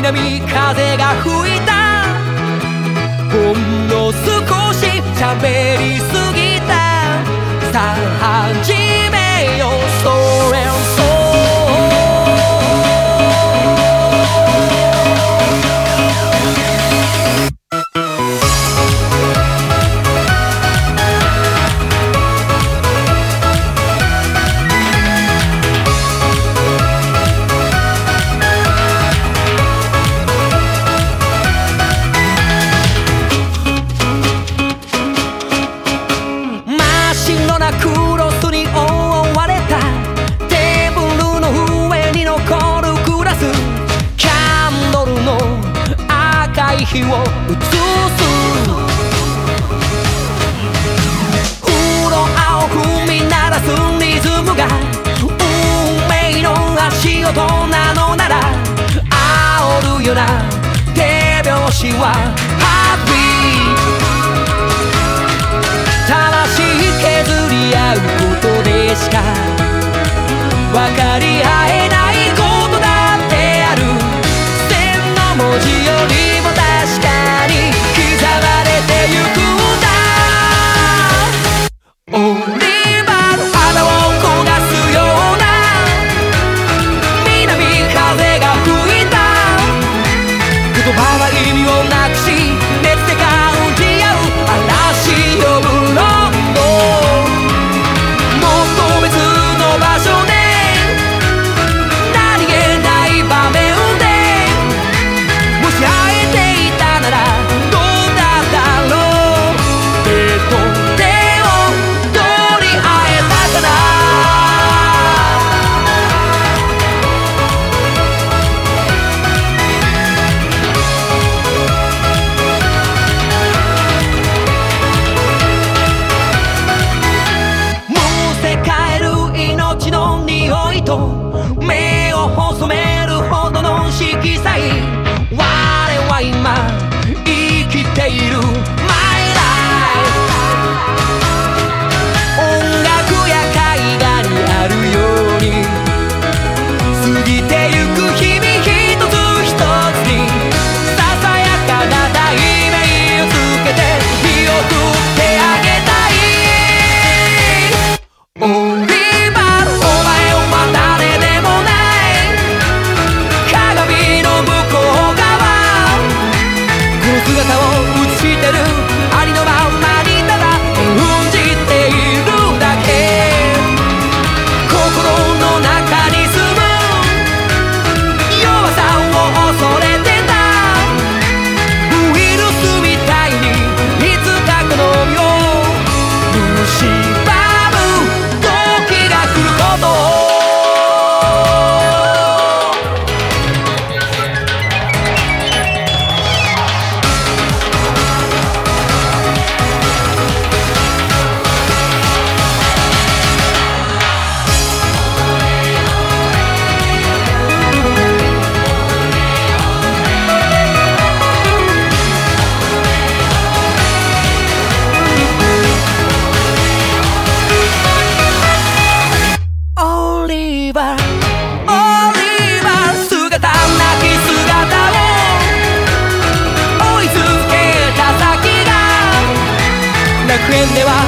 南風が吹いた。ほんの少し喋りすぎた。さあ始めようそれクロスに覆われたテーブルの上に残るグラス。キャンドルの赤い火を映す。フロアを踏み鳴らすリズムが運命の足音なのなら、煽るような手拍子はハッピー。魂削り合うことでしか分かり合えないことだってある。千の文字よりも確かに刻まれてゆくんだ。オリバーの花を焦がすような南風が吹いた。言葉は意味をなくし熱で感じ合う嵐呼ぶ目を細めるほどの色彩。我は今生きている My life。 音楽や絵画にあるように過ぎてゆく日々一つ一つにささやかな題名をつけて見送ってあげたい。ありのまんまにただ演じているだけ。心の中に住む弱さを恐れてたウイルスみたいにいつかこの身を蝕む時が来ることを。楽園では